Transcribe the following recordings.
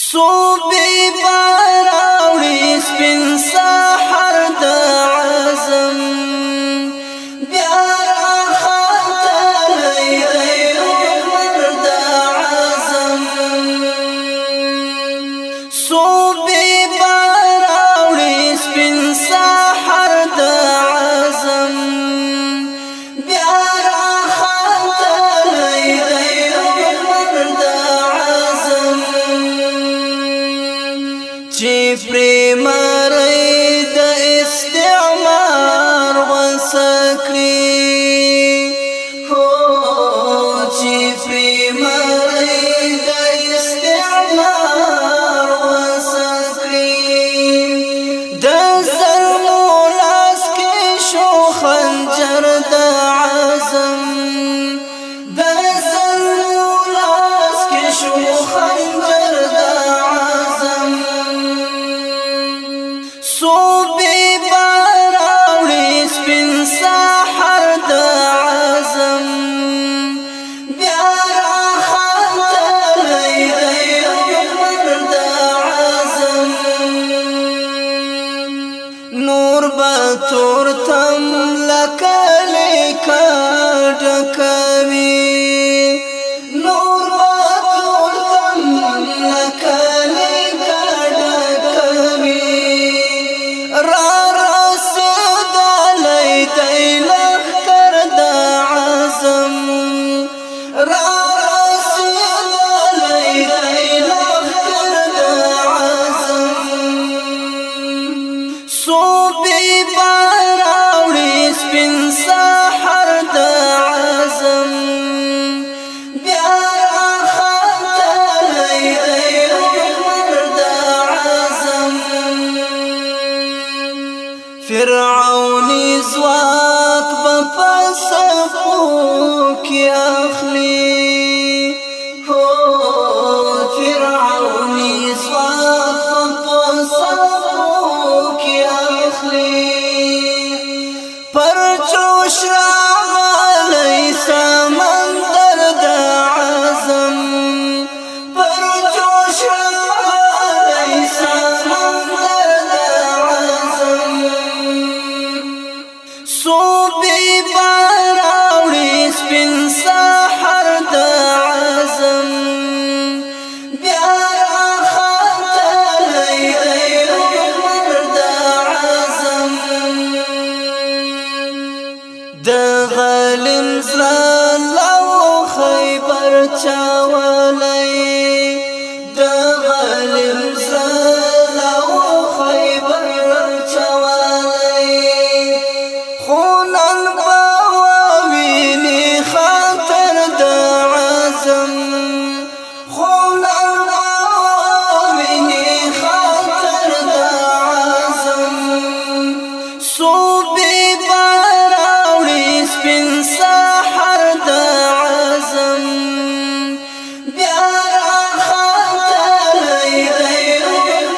صوبې باراوړي سپین سحر د عزم بیا راختلی دی عمر د عزم صوبې باراوړي سپین سحر د عزم بیا راختلی دی عمر د عزم چې پرېمرۍ د استعمار غوڅه کړي هو چې پرېمرۍ د استعمار غوڅه کړي د ظلمو لاس کې شو خنجر د عزم د ظلمو لاس کې شو خنجر د عزم صوبې باراوړي سپین سحر د عزم بیا راختلی دی عمر د عزم نور به تورتم لکه لیکه ډکوي نور به تورتم لکه لیکه ډکوي را رسېدلی دی لښکر د عزم را رسېدلی دی لښکر د عزم صوبې باراوړي سپین سحر د عزم بیا راختلی دی عمر د عزم فرعوني ځواک به په صفو کې اخلي هو فرعوني ځواک به په صفو کې اخلي پر جوش راغلی سمندر د عزم پر جوش راغلی سمندر د عزم صوبې باراوړي سپین سحر د عزم بیا راختلی دی عمر د عزم د غلیم زړه لو خیبر چاولی د غلیم زړه لو خیبر چاولی خو نن به وویني خاطر د عزم خو نن به وویني خاطر د عزم صوبې باراوړي سپین سحر د عزم بیا راختلی دی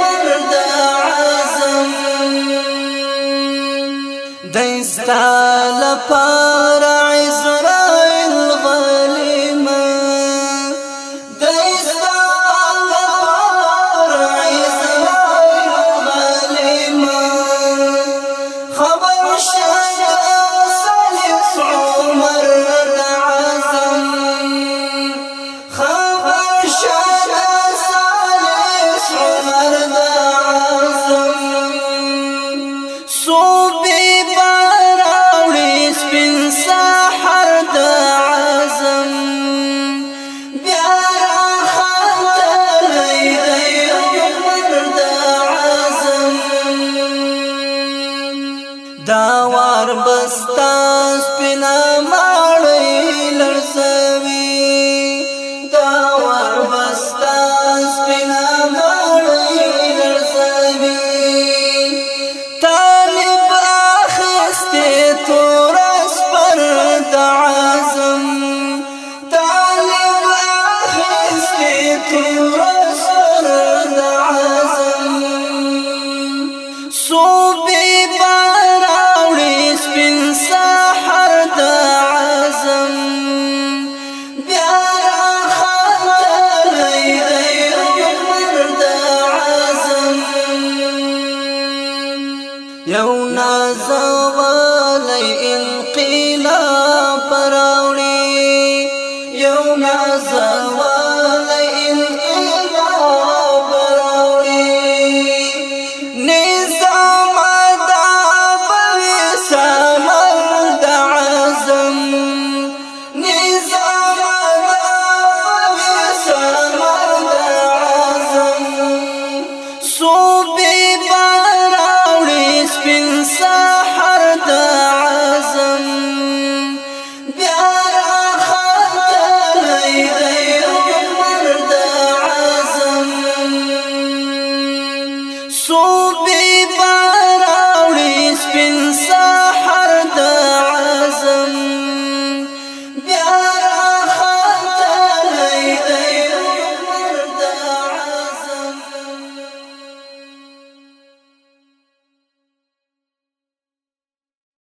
غزا